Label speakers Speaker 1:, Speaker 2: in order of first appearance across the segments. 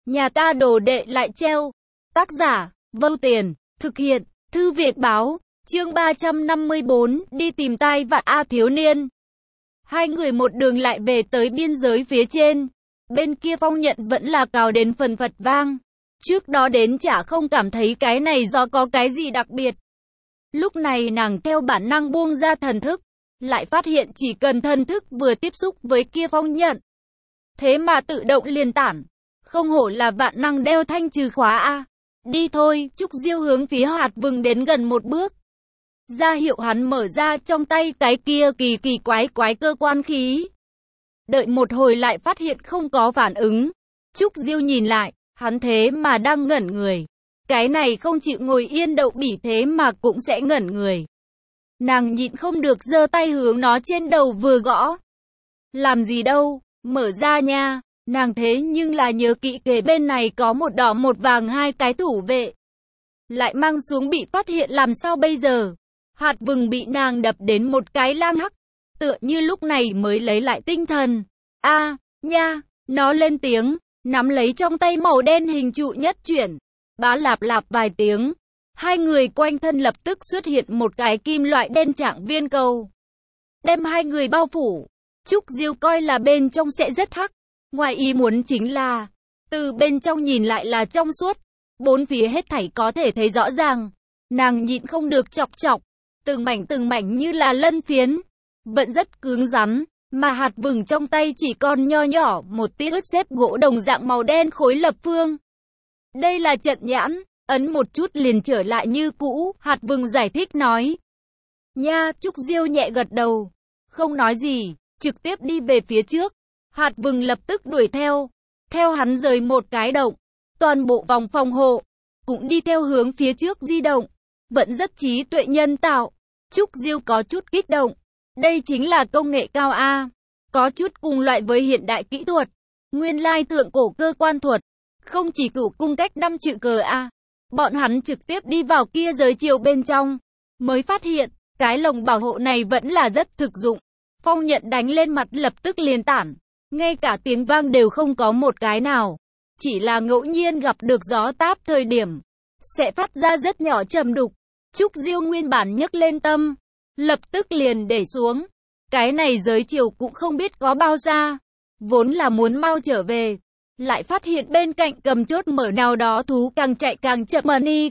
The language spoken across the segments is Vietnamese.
Speaker 1: Nhà ta đồ đệ lại treo. Tác giả, Vâu Tiền, thực hiện, Thư viện báo, chương 354, đi tìm tai vạn A thiếu niên. Hai người một đường lại về tới biên giới phía trên. Bên kia Phong Nhận vẫn là cào đến phần phật vang. Trước đó đến chả không cảm thấy cái này do có cái gì đặc biệt. Lúc này nàng theo bản năng buông ra thần thức, lại phát hiện chỉ cần thần thức vừa tiếp xúc với kia Phong Nhận, thế mà tự động liền tản. Không hổ là vạn năng đeo thanh trừ khóa a. Đi thôi, Trúc Diêu hướng phía Hạt Vừng đến gần một bước, ra hiệu hắn mở ra trong tay cái kia kỳ kỳ quái quái cơ quan khí. Đợi một hồi lại phát hiện không có phản ứng. Trúc Diêu nhìn lại, hắn thế mà đang ngẩn người. Cái này không chịu ngồi yên đậu bỉ thế mà cũng sẽ ngẩn người. Nàng nhịn không được giơ tay hướng nó trên đầu vừa gõ. Làm gì đâu, mở ra nha. Nàng thế nhưng là nhớ kỹ kề bên này có một đỏ một vàng hai cái thủ vệ. Lại mang xuống bị phát hiện làm sao bây giờ? Hạt Vừng bị nàng đập đến một cái lang hắc, tựa như lúc này mới lấy lại tinh thần. A, nha, nó lên tiếng, nắm lấy trong tay màu đen hình trụ nhất chuyển. Bá lạp lạp vài tiếng, hai người quanh thân lập tức xuất hiện một cái kim loại đen trạng viên cầu, đem hai người bao phủ. Trúc Diêu coi là bên trong sẽ rất hắc, ngoài ý muốn chính là từ bên trong nhìn lại là trong suốt, bốn phía hết thảy có thể thấy rõ ràng. Nàng nhịn không được chọc chọc, từng mảnh như là lân phiến, vẫn rất cứng rắn, mà Hạt Vừng trong tay chỉ còn nho nhỏ một tia ướt xếp gỗ đồng dạng màu đen khối lập phương. Đây là trận nhãn, ấn một chút liền trở lại như cũ, Hạt Vừng giải thích nói. Nha, Trúc Diêu nhẹ gật đầu, không nói gì, trực tiếp đi về phía trước. Hạt Vừng lập tức đuổi theo hắn rời một cái động, toàn bộ vòng phòng hộ cũng đi theo hướng phía trước di động, vẫn rất trí tuệ nhân tạo. Trúc Diêu có chút kích động, đây chính là công nghệ cao a, có chút cùng loại với hiện đại kỹ thuật, nguyên lai thượng cổ cơ quan thuật, không chỉ cửu cung cách 5 chữ cờ a. Bọn hắn trực tiếp đi vào kia giới chiều bên trong, mới phát hiện, cái lồng bảo hộ này vẫn là rất thực dụng. Phong Nhận đánh lên mặt lập tức liền tản, ngay cả tiếng vang đều không có một cái nào. Chỉ là ngẫu nhiên gặp được gió táp thời điểm, sẽ phát ra rất nhỏ trầm đục. Trúc Diêu nguyên bản nhấc lên tâm, lập tức liền để xuống. Cái này giới chiều cũng không biết có bao xa, vốn là muốn mau trở về, lại phát hiện bên cạnh cầm chốt mở nào đó thú càng chạy càng chậm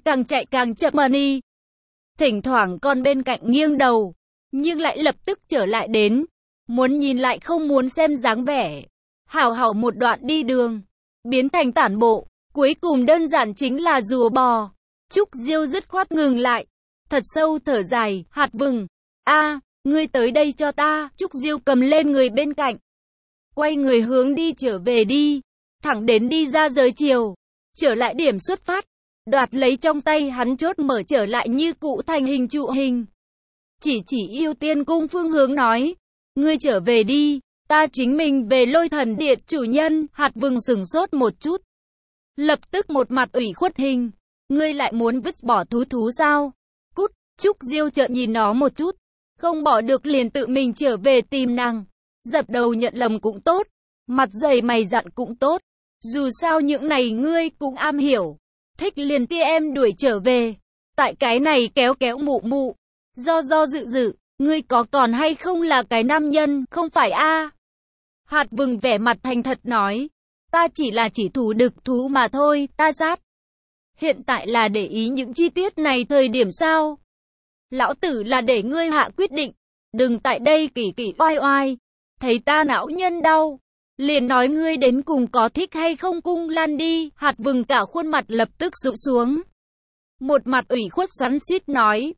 Speaker 1: mà đi. Thỉnh thoảng con bên cạnh nghiêng đầu, nhưng lại lập tức trở lại đến, muốn nhìn lại không muốn xem dáng vẻ. Hảo một đoạn đi đường, biến thành tản bộ, cuối cùng đơn giản chính là rùa bò. Trúc Diêu dứt khoát ngừng lại, thật sâu thở dài. Hạt Vừng, a, ngươi tới đây cho ta. Trúc Diêu cầm lên người bên cạnh, quay người hướng đi trở về đi, thẳng đến đi ra giới chiều, trở lại điểm xuất phát, đoạt lấy trong tay hắn chốt mở trở lại như cũ thành hình trụ hình. Chỉ ưu tiên cung phương hướng nói, ngươi trở về đi, ta chính mình về Lôi Thần Điện. Chủ nhân. Hạt Vừng sửng sốt một chút, lập tức một mặt ủy khuất hình, ngươi lại muốn vứt bỏ thú sao? Cút. Trúc Diêu trợn nhìn nó một chút, không bỏ được liền tự mình trở về tìm nàng. Dập đầu nhận lầm cũng tốt, mặt dày mày dặn cũng tốt, dù sao những này ngươi cũng am hiểu, thích liền tia em đuổi trở về. Tại cái này kéo mụ, do dự, ngươi có còn hay không là cái nam nhân, không phải a? Hạt Vừng vẻ mặt thành thật nói, ta chỉ thủ đực thú mà thôi, ta sát. Hiện tại là để ý những chi tiết này thời điểm sao? Lão tử là để ngươi hạ quyết định, đừng tại đây kỳ oai, thấy ta não nhân đau, liền nói ngươi đến cùng có thích hay không cung lan đi. Hạt Vừng cả khuôn mặt lập tức rũ xuống, một mặt ủy khuất xoắn xuýt nói,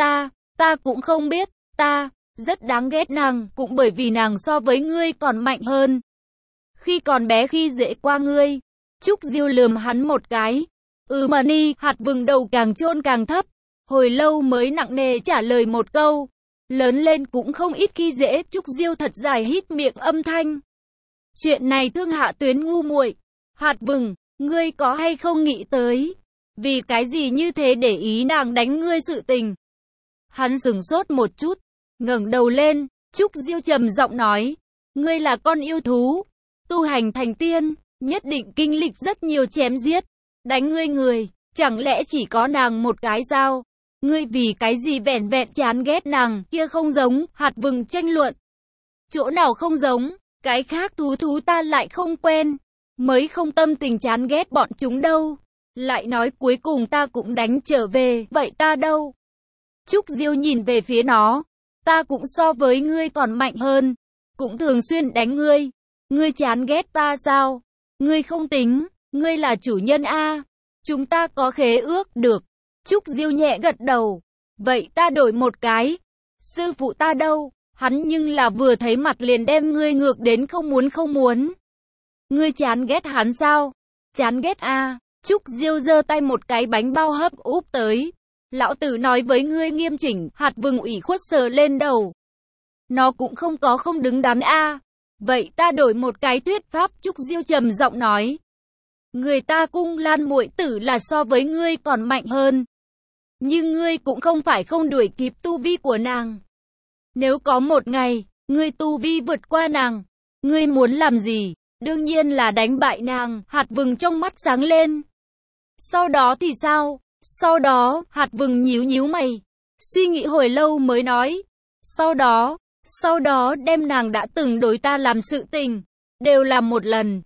Speaker 1: ta cũng không biết, ta rất đáng ghét nàng, cũng bởi vì nàng so với ngươi còn mạnh hơn. Khi còn bé khi dễ qua ngươi. Trúc Diêu lườm hắn một cái. Mà ni. Hạt Vừng đầu càng chôn càng thấp, hồi lâu mới nặng nề trả lời một câu, lớn lên cũng không ít khi dễ. Trúc Diêu thật dài hít miệng âm thanh. Chuyện này thương Hạ Tuyến ngu muội. Hạt Vừng, ngươi có hay không nghĩ tới, vì cái gì như thế để ý nàng đánh ngươi sự tình? Hắn sửng sốt một chút, ngẩng đầu lên. Trúc Diêu trầm giọng nói, ngươi là con yêu thú, tu hành thành tiên, nhất định kinh lịch rất nhiều chém giết, đánh người, chẳng lẽ chỉ có nàng một cái sao? Ngươi vì cái gì vẻn vẹn chán ghét nàng, kia không giống, hạt vừng tranh luận. Chỗ nào không giống, cái khác thú ta lại không quen, mới không tâm tình chán ghét bọn chúng đâu. Lại nói cuối cùng ta cũng đánh trở về, vậy ta đâu? Trúc Diêu nhìn về phía nó, ta cũng so với ngươi còn mạnh hơn, cũng thường xuyên đánh ngươi. Ngươi chán ghét ta sao? Ngươi không tính, ngươi là chủ nhân a. Chúng ta có khế ước được. Trúc Diêu nhẹ gật đầu. Vậy ta đổi một cái. Sư phụ ta đâu? Hắn nhưng là vừa thấy mặt liền đem ngươi ngược đến không muốn. Ngươi chán ghét hắn sao? Chán ghét a. Trúc Diêu giơ tay một cái bánh bao hấp úp tới. Lão tử nói với ngươi nghiêm chỉnh, hạt vừng ủy khuất sờ lên đầu. Nó cũng không có không đứng đắn a. Vậy ta đổi một cái thuyết pháp, Trúc Diêu trầm giọng nói. Người ta Cung Lan muội tử là so với ngươi còn mạnh hơn. Nhưng ngươi cũng không phải không đuổi kịp tu vi của nàng. Nếu có một ngày, ngươi tu vi vượt qua nàng, ngươi muốn làm gì? Đương nhiên là đánh bại nàng, hạt vừng trong mắt sáng lên. Sau đó thì sao? Sau đó, hạt vừng nhíu mày. Suy nghĩ hồi lâu mới nói. Sau đó đem nàng đã từng đối ta làm sự tình, đều làm một lần,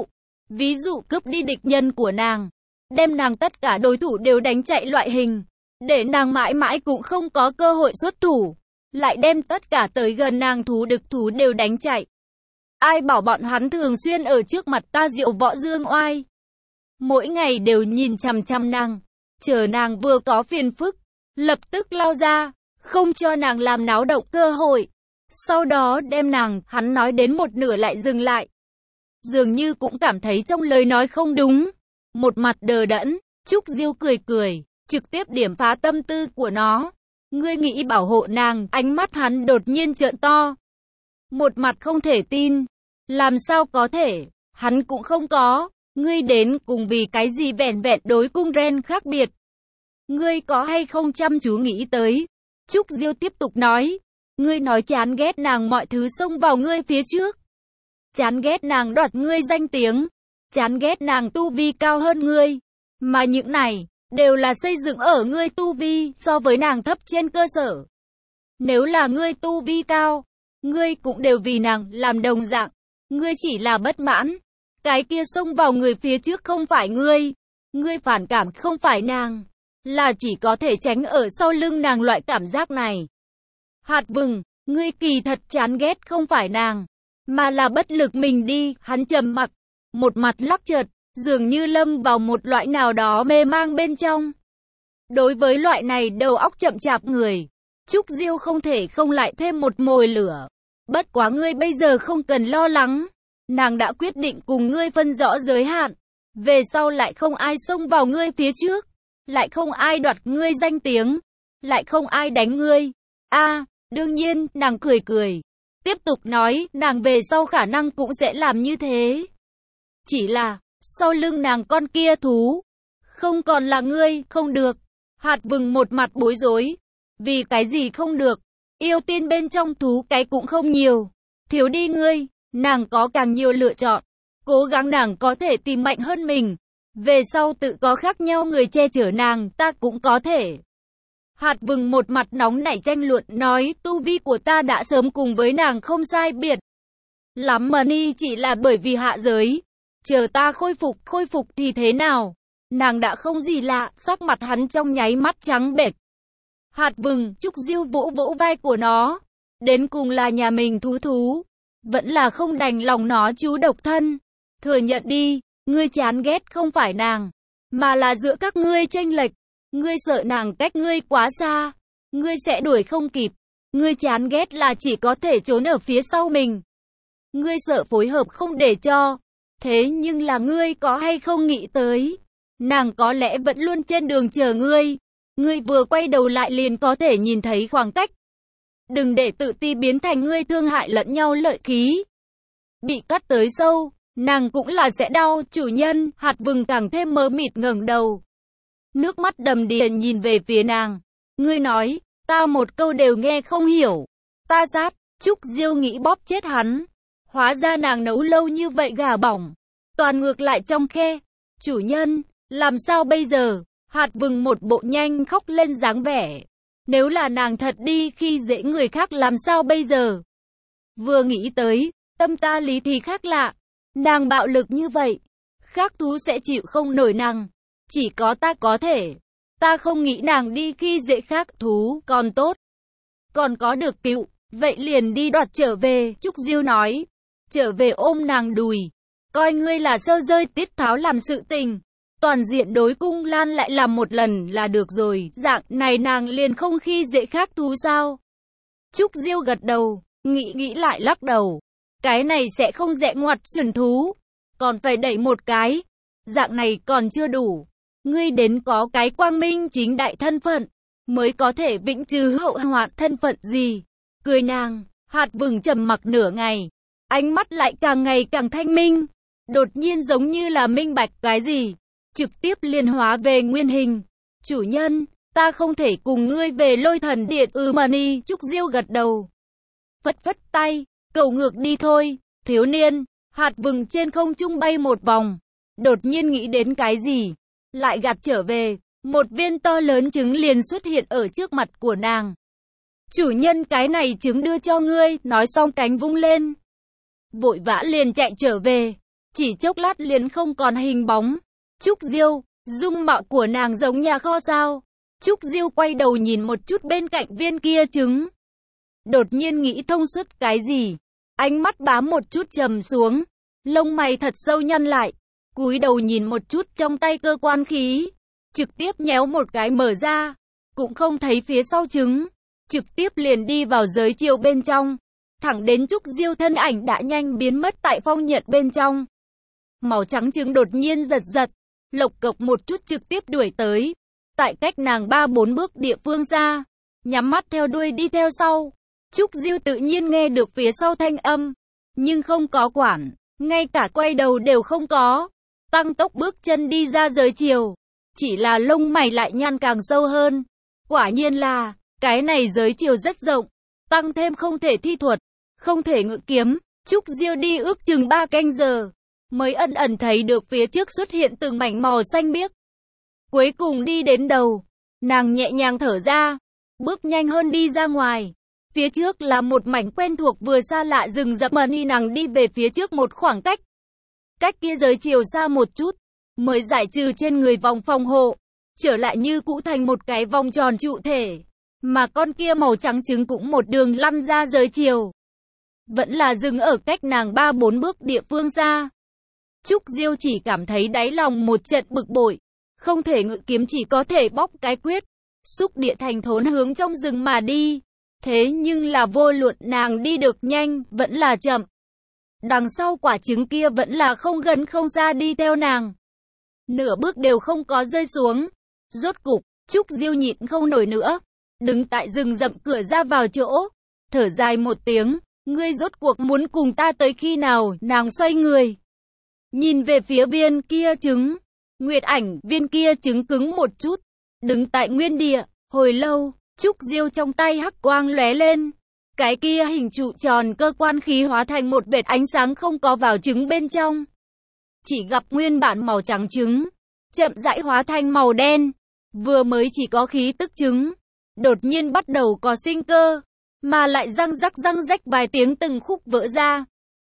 Speaker 1: ví dụ cướp đi địch nhân của nàng, đem nàng tất cả đối thủ đều đánh chạy loại hình, để nàng mãi mãi cũng không có cơ hội xuất thủ, lại đem tất cả tới gần nàng địch thú đều đánh chạy. Ai bảo bọn hắn thường xuyên ở trước mặt ta diệu võ dương oai, mỗi ngày đều nhìn chằm chằm nàng, chờ nàng vừa có phiền phức, lập tức lao ra, không cho nàng làm náo động cơ hội. Sau đó đem nàng, hắn nói đến một nửa lại dừng lại. Dường như cũng cảm thấy trong lời nói không đúng. Một mặt đờ đẫn, Trúc Diêu cười, trực tiếp điểm phá tâm tư của nó. Ngươi nghĩ bảo hộ nàng, ánh mắt hắn đột nhiên trợn to. Một mặt không thể tin. Làm sao có thể, hắn cũng không có. Ngươi đến cùng vì cái gì vẻn vẹn đối cung ren khác biệt. Ngươi có hay không chăm chú nghĩ tới. Trúc Diêu tiếp tục nói. Ngươi nói chán ghét nàng mọi thứ xông vào ngươi phía trước. Chán ghét nàng đoạt ngươi danh tiếng. Chán ghét nàng tu vi cao hơn ngươi. Mà những này, đều là xây dựng ở ngươi tu vi so với nàng thấp trên cơ sở. Nếu là ngươi tu vi cao, ngươi cũng đều vì nàng làm đồng dạng. Ngươi chỉ là bất mãn. Cái kia xông vào người phía trước không phải ngươi. Ngươi phản cảm không phải nàng. Là chỉ có thể tránh ở sau lưng nàng loại cảm giác này. Hạt vừng, ngươi kỳ thật chán ghét không phải nàng, mà là bất lực mình đi. Hắn trầm mặc, một mặt lắc chợt, dường như lâm vào một loại nào đó mê mang bên trong. Đối với loại này đầu óc chậm chạp người, Trúc Diêu không thể không lại thêm một mồi lửa. Bất quá ngươi bây giờ không cần lo lắng, nàng đã quyết định cùng ngươi phân rõ giới hạn. Về sau lại không ai xông vào ngươi phía trước, lại không ai đoạt ngươi danh tiếng, lại không ai đánh ngươi. Đương nhiên, nàng cười. Tiếp tục nói, nàng về sau khả năng cũng sẽ làm như thế. Chỉ là, sau lưng nàng con kia thú, không còn là ngươi, không được. Hạt vừng một mặt bối rối. Vì cái gì không được? Yêu tiên bên trong thú cái cũng không nhiều. Thiếu đi ngươi, nàng có càng nhiều lựa chọn. Cố gắng nàng có thể tìm mạnh hơn mình. Về sau tự có khác nhau người che chở nàng, ta cũng có thể. Hạt vừng một mặt nóng nảy tranh luận nói, tu vi của ta đã sớm cùng với nàng không sai biệt lắm mà ni, chỉ là bởi vì hạ giới. Chờ ta khôi phục thì thế nào? Nàng đã không gì lạ, sắc mặt hắn trong nháy mắt trắng bệch. Hạt vừng, Trúc Diêu vỗ vai của nó. Đến cùng là nhà mình thú. Vẫn là không đành lòng nó chú độc thân. Thừa nhận đi, ngươi chán ghét không phải nàng, mà là giữa các ngươi chênh lệch. Ngươi sợ nàng cách ngươi quá xa, ngươi sẽ đuổi không kịp. Ngươi chán ghét là chỉ có thể trốn ở phía sau mình. Ngươi sợ phối hợp không để cho. Thế nhưng là ngươi có hay không nghĩ tới, nàng có lẽ vẫn luôn trên đường chờ ngươi. Ngươi vừa quay đầu lại liền có thể nhìn thấy khoảng cách. Đừng để tự ti biến thành ngươi thương hại lẫn nhau lợi khí. Bị cắt tới sâu, nàng cũng là sẽ đau. Chủ nhân, hạt vừng càng thêm mờ mịt ngẩng đầu. Nước mắt đầm đìa nhìn về phía nàng. Ngươi nói, ta một câu đều nghe không hiểu. Ta sát, Trúc Diêu nghĩ bóp chết hắn. Hóa ra nàng nấu lâu như vậy gà bỏng, toàn ngược lại trong khe. Chủ nhân, làm sao bây giờ? Hạt vừng một bộ nhanh khóc lên dáng vẻ. Nếu là nàng thật đi khi dễ người khác làm sao bây giờ? Vừa nghĩ tới, tâm ta lý thì khác lạ. Nàng bạo lực như vậy, khác thú sẽ chịu không nổi nàng. Chỉ có ta có thể. Ta không nghĩ nàng đi khi dễ khác thú còn tốt. Còn có được cựu, vậy liền đi đoạt trở về, Trúc Diêu nói. Trở về ôm nàng đùi. Coi ngươi là sơ rơi tiết tháo làm sự tình. Toàn diện đối cung Lan lại làm một lần là được rồi. Dạng này nàng liền không khi dễ khác thú sao? Trúc Diêu gật đầu, nghĩ lại lắc đầu. Cái này sẽ không dẹ ngoặt xuẩn thú. Còn phải đẩy một cái. Dạng này còn chưa đủ. Ngươi đến có cái quang minh chính đại thân phận, mới có thể vĩnh trừ hậu hoạn. Thân phận gì? Cười nàng, hạt vừng trầm mặc nửa ngày. Ánh mắt lại càng ngày càng thanh minh. Đột nhiên giống như là minh bạch cái gì. Trực tiếp liên hóa về nguyên hình. Chủ nhân, ta không thể cùng ngươi về Lôi Thần Điện. Mani, Trúc Diêu gật đầu. Phất phất tay, cầu ngược đi thôi. Thiếu niên, hạt vừng trên không trung bay một vòng. Đột nhiên nghĩ đến cái gì. Lại gạt trở về. Một viên to lớn trứng liền xuất hiện ở trước mặt của nàng. Chủ nhân cái này trứng đưa cho ngươi. Nói xong cánh vung lên. Vội vã liền chạy trở về. Chỉ chốc lát liền không còn hình bóng. Trúc Diêu, dung mạo của nàng giống nhà kho sao? Trúc Diêu quay đầu nhìn một chút bên cạnh viên kia trứng. Đột nhiên nghĩ thông suốt cái gì. Ánh mắt bám một chút trầm xuống. Lông mày thật sâu nhăn lại. Cúi đầu nhìn một chút trong tay cơ quan khí. Trực tiếp nhéo một cái mở ra. Cũng không thấy phía sau trứng. Trực tiếp liền đi vào giới chiều bên trong. Thẳng đến Trúc Diêu thân ảnh đã nhanh biến mất tại phong nhận bên trong. Màu trắng trứng đột nhiên giật giật. Lộc cộc một chút trực tiếp đuổi tới. Tại cách nàng 3-4 bước địa phương xa. Nhắm mắt theo đuôi đi theo sau. Trúc Diêu tự nhiên nghe được phía sau thanh âm. Nhưng không có quản. Ngay cả quay đầu đều không có. Tăng tốc bước chân đi ra giới chiều. Chỉ là lông mày lại nhăn càng sâu hơn. Quả nhiên là, cái này giới chiều rất rộng. Tăng thêm không thể thi thuật. Không thể ngự kiếm. Trúc Diêu đi ước chừng 3 canh giờ. Mới ẩn ẩn thấy được phía trước xuất hiện từng mảnh màu xanh biếc. Cuối cùng đi đến đầu. Nàng nhẹ nhàng thở ra. Bước nhanh hơn đi ra ngoài. Phía trước là một mảnh quen thuộc vừa xa lạ rừng rậm. Mani nàng đi về phía trước một khoảng cách. Cách kia giới chiều xa một chút. Mới giải trừ trên người vòng phòng hộ. Trở lại như cũ thành một cái vòng tròn trụ thể. Mà con kia màu trắng trứng cũng một đường lăn ra giới chiều. Vẫn là dừng ở cách nàng 3-4 bước địa phương xa. Trúc Diêu chỉ cảm thấy đáy lòng một trận bực bội. Không thể ngự kiếm chỉ có thể bóc cái quyết. Xúc địa thành thốn hướng trong rừng mà đi. Thế nhưng là vô luận nàng đi được nhanh, vẫn là chậm. Đằng sau quả trứng kia vẫn là không gần không xa đi theo nàng. Nửa bước đều không có rơi xuống. Rốt cục, Trúc Diêu nhịn không nổi nữa. Đứng tại rừng rậm cửa ra vào chỗ. Thở dài một tiếng. Ngươi rốt cuộc muốn cùng ta tới khi nào? Nàng xoay người. Nhìn về phía viên kia trứng. Nguyệt Ảnh, viên kia trứng cứng một chút. Đứng tại nguyên địa, hồi lâu, Trúc Diêu trong tay hắc quang lóe lên. Cái kia hình trụ tròn cơ quan khí hóa thành một vệt ánh sáng không có vào trứng bên trong. Chỉ gặp nguyên bản màu trắng trứng, chậm rãi hóa thành màu đen. Vừa mới chỉ có khí tức trứng, đột nhiên bắt đầu có sinh cơ, mà lại răng rắc vài tiếng từng khúc vỡ ra.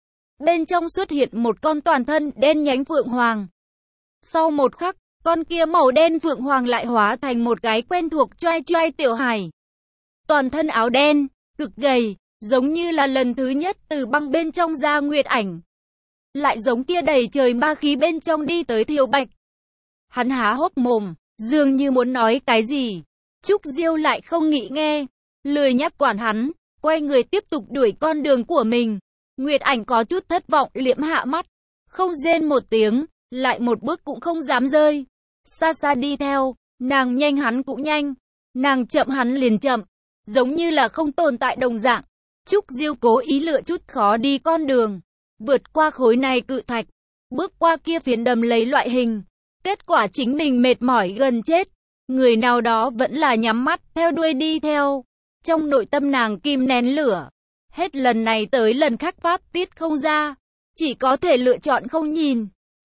Speaker 1: Bên trong xuất hiện một con toàn thân đen nhánh phượng hoàng. Sau một khắc, con kia màu đen phượng hoàng lại hóa thành một cái quen thuộc choai tiểu hải. Toàn thân áo đen, cực gầy, giống như là lần thứ nhất từ băng bên trong ra Nguyệt Ảnh. Lại giống kia đầy trời ma khí bên trong đi tới Thiều Bạch. Hắn há hốc mồm, dường như muốn nói cái gì. Trúc Diêu lại không nghĩ nghe, lười nhắc quản hắn, quay người tiếp tục đuổi con đường của mình. Nguyệt Ảnh có chút thất vọng liễm hạ mắt, không rên một tiếng, lại một bước cũng không dám rơi. Xa xa đi theo, nàng nhanh hắn cũng nhanh, nàng chậm hắn liền chậm, giống như là không tồn tại đồng dạng. Trúc Diêu cố ý lựa chút khó đi con đường, vượt qua khối này cự thạch, bước qua kia phiến đầm lấy loại hình. Kết quả chính mình mệt mỏi gần chết, người nào đó vẫn là nhắm mắt theo đuôi đi theo. Trong nội tâm nàng kìm nén lửa, hết lần này tới lần khác phát tiết không ra, chỉ có thể lựa chọn không nhìn.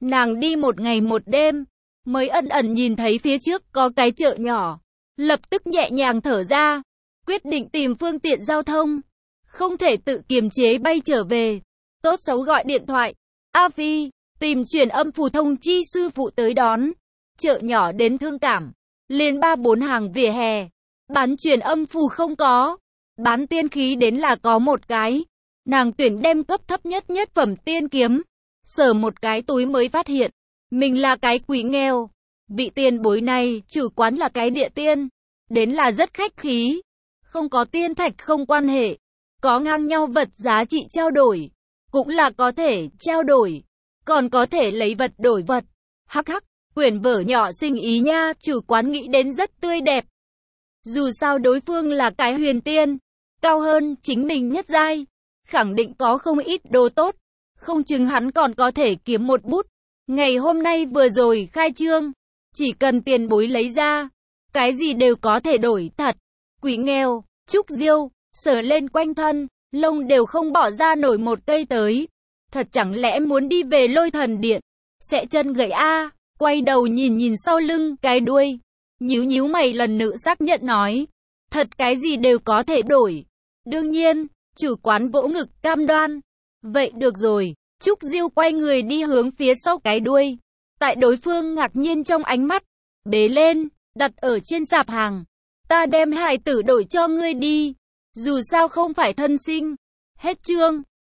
Speaker 1: Nàng đi một ngày một đêm, mới ẩn ẩn nhìn thấy phía trước có cái chợ nhỏ. Lập tức nhẹ nhàng thở ra, quyết định tìm phương tiện giao thông. Không thể tự kiềm chế bay trở về. Tốt xấu gọi điện thoại. A Phi, tìm truyền âm phù thông chi sư phụ tới đón. Chợ nhỏ đến thương cảm. Liền 3-4 hàng vỉa hè. Bán truyền âm phù không có. Bán tiên khí đến là có một cái. Nàng tuyển đem cấp thấp nhất nhất phẩm tiên kiếm. Sờ một cái túi mới phát hiện. Mình là cái quỷ nghèo. Vị tiền bối này, chủ quán là cái địa tiên. Đến là rất khách khí. Không có tiên thạch không quan hệ. Có ngang nhau vật giá trị trao đổi. Cũng là có thể trao đổi. Còn có thể lấy vật đổi vật. Hắc hắc, quyển vở nhỏ sinh ý nha, chủ quán nghĩ đến rất tươi đẹp. Dù sao đối phương là cái huyền tiên. Cao hơn chính mình nhất giai. Khẳng định có không ít đồ tốt. Không chừng hắn còn có thể kiếm một bút. Ngày hôm nay vừa rồi khai trương. Chỉ cần tiền bối lấy ra. Cái gì đều có thể đổi thật. Quỷ nghèo, trúc diêu, sờ lên quanh thân. Lông đều không bỏ ra nổi một cây tới. Thật chẳng lẽ muốn đi về Lôi Thần Điện. Sẽ chân gãy a. Quay đầu nhìn nhìn sau lưng cái đuôi. Nhíu nhíu mày lần nữa xác nhận nói. Thật cái gì đều có thể đổi. Đương nhiên, chủ quán vỗ ngực cam đoan. Vậy được rồi. Trúc Diêu quay người đi hướng phía sau cái đuôi. Tại đối phương ngạc nhiên trong ánh mắt. Bế lên, đặt ở trên sạp hàng. Ta đem hài tử đổi cho ngươi đi. Dù sao không phải thân sinh. Hết chương.